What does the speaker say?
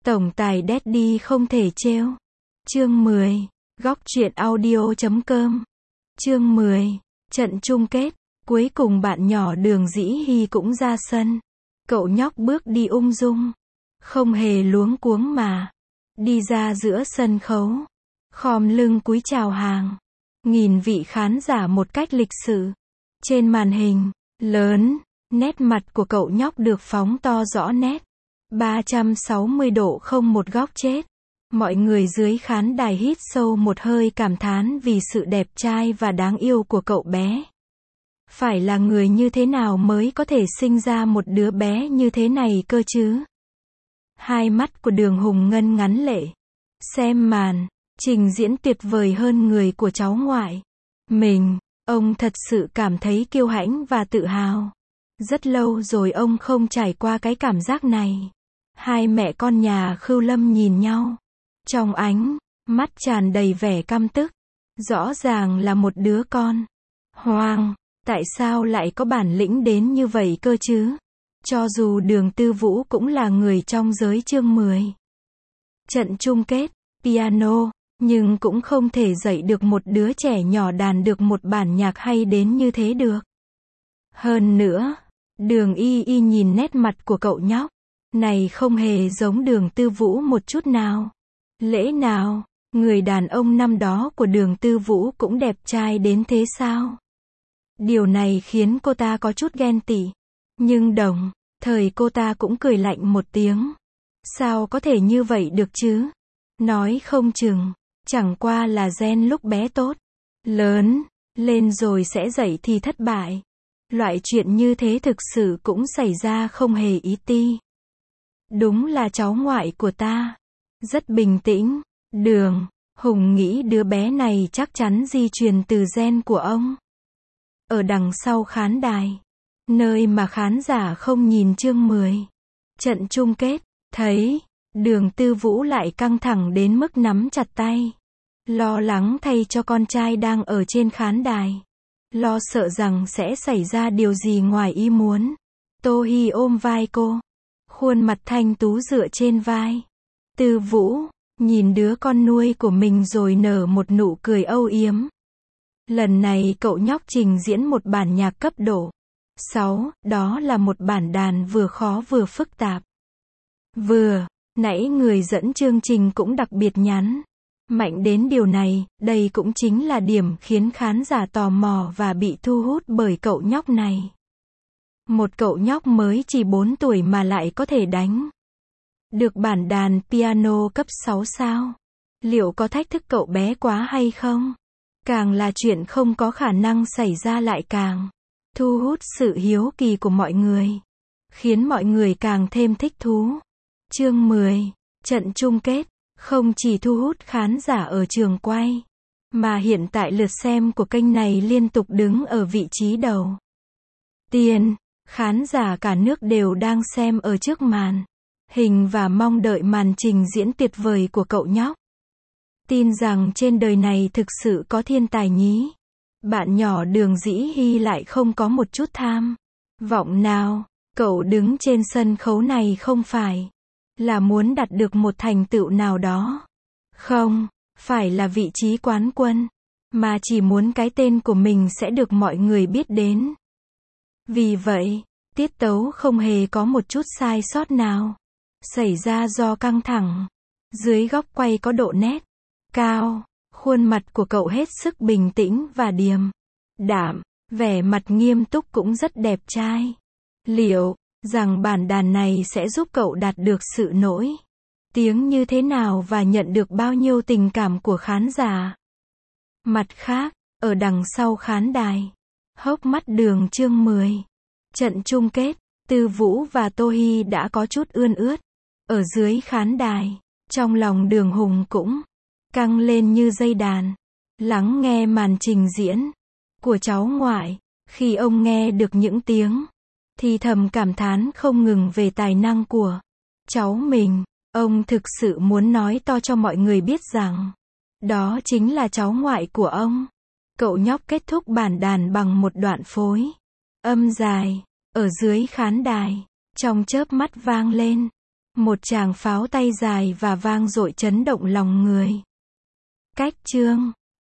Tổng tài Daddy không thể trêu. Chương 10. Góc truyện audio.com. Chương 10. Trận chung kết. Cuối cùng bạn nhỏ Đường Dĩ Hy cũng ra sân. Cậu nhóc bước đi ung dung, không hề luống cuống mà đi ra giữa sân khấu, khom lưng cúi chào hàng, nhìn vị khán giả một cách lịch sự. Trên màn hình lớn, nét mặt của cậu nhóc được phóng to rõ nét, 360 độ không một góc chết. Mọi người dưới khán đài hít sâu một hơi cảm thán vì sự đẹp trai và đáng yêu của cậu bé. Phải là người như thế nào mới có thể sinh ra một đứa bé như thế này cơ chứ? Hai mắt của Đường Hùng ngân ngắn lệ. Xem màn trình diễn tuyệt vời hơn người của cháu ngoại mình, ông thật sự cảm thấy kiêu hãnh và tự hào. Rất lâu rồi ông không trải qua cái cảm giác này. Hai mẹ con nhà Khưu Lâm nhìn nhau, trong ánh mắt tràn đầy vẻ căm tức. Rõ ràng là một đứa con hoang, tại sao lại có bản lĩnh đến như vậy cơ chứ? Cho dù Đường Tư Vũ cũng là người trong giới chương 10. Trận chung kết, piano, nhưng cũng không thể dạy được một đứa trẻ nhỏ đàn được một bản nhạc hay đến như thế được. Hơn nữa, Đường Y Y nhìn nét mặt của cậu nhóc này không hề giống Đường Tư Vũ một chút nào. Lẽ nào, người đàn ông năm đó của Đường Tư Vũ cũng đẹp trai đến thế sao? Điều này khiến cô ta có chút ghen tị. Nhưng đồng thời cô ta cũng cười lạnh một tiếng. Sao có thể như vậy được chứ? Nói không chừng, chẳng qua là gen lúc bé tốt. Lớn lên rồi sẽ dậy thì thất bại. Loại chuyện như thế thực sự cũng xảy ra không hề ý ti. Đúng là cháu ngoại của ta. Rất bình tĩnh. Đường Hùng nghĩ đứa bé này chắc chắn di truyền từ gen của ông. Ở đằng sau khán đài, nơi mà khán giả không nhìn chương 10. Trận chung kết, thấy Đường Tư Vũ lại căng thẳng đến mức nắm chặt tay. Lo lắng thay cho con trai đang ở trên khán đài. Lo sợ rằng sẽ xảy ra điều gì ngoài ý muốn. Tô Hi ôm vai cô, khuôn mặt thanh tú dựa trên vai. Tư Vũ nhìn đứa con nuôi của mình rồi nở một nụ cười âu yếm. Lần này cậu nhóc trình diễn một bản nhạc cấp độ 6, đó là một bản đàn vừa khó vừa phức tạp. Vừa nãy người dẫn chương trình cũng đặc biệt nhấn mạnh đến điều này, đây cũng chính là điểm khiến khán giả tò mò và bị thu hút bởi cậu nhóc này. Một cậu nhóc mới chỉ 4 tuổi mà lại có thể đánh được bản đàn piano cấp 6 sao? Liệu có thách thức cậu bé quá hay không? Càng là chuyện không có khả năng xảy ra lại càng thu hút sự hiếu kỳ của mọi người, khiến mọi người càng thêm thích thú. Chương 10. Trận chung kết, không chỉ thu hút khán giả ở trường quay, mà hiện tại lượt xem của kênh này liên tục đứng ở vị trí đầu tiên. Khán giả cả nước đều đang xem ở trước màn hình và mong đợi màn trình diễn tuyệt vời của cậu nhóc. Tin rằng trên đời này thực sự có thiên tài nhí. Bạn nhỏ Đường Dĩ Hy lại không có một chút tham vọng nào. Cậu đứng trên sân khấu này không phải là muốn đạt được một thành tựu nào đó. Không phải là vị trí quán quân, mà chỉ muốn cái tên của mình sẽ được mọi người biết đến. Vì vậy, tiết tấu không hề có một chút sai sót nào xảy ra do căng thẳng. Dưới góc quay có độ nét cao, khuôn mặt của cậu hết sức bình tĩnh và điềm đạm, vẻ mặt nghiêm túc cũng rất đẹp trai. Liệu rằng bản đàn này sẽ giúp cậu đạt được sự nổi tiếng như thế nào và nhận được bao nhiêu tình cảm của khán giả? Mặt khác, ở đằng sau khán đài, hốc mắt Đường chương 10. Trận chung kết, Tư Vũ và Tô Hi đã có chút ươn ướt. Ở dưới khán đài, trong lòng Đường Hùng cũng căng lên như dây đàn. Lắng nghe màn trình diễn của cháu ngoại, khi ông nghe được những tiếng thì thầm cảm thán không ngừng về tài năng của cháu mình. Ông thực sự muốn nói to cho mọi người biết rằng đó chính là cháu ngoại của ông. Cậu nhóc kết thúc bản đàn bằng một đoạn phối âm dài ở dưới khán đài, trong chớp mắt vang lên Một tràng pháo tay dài và vang dội chấn động lòng người. Cách chương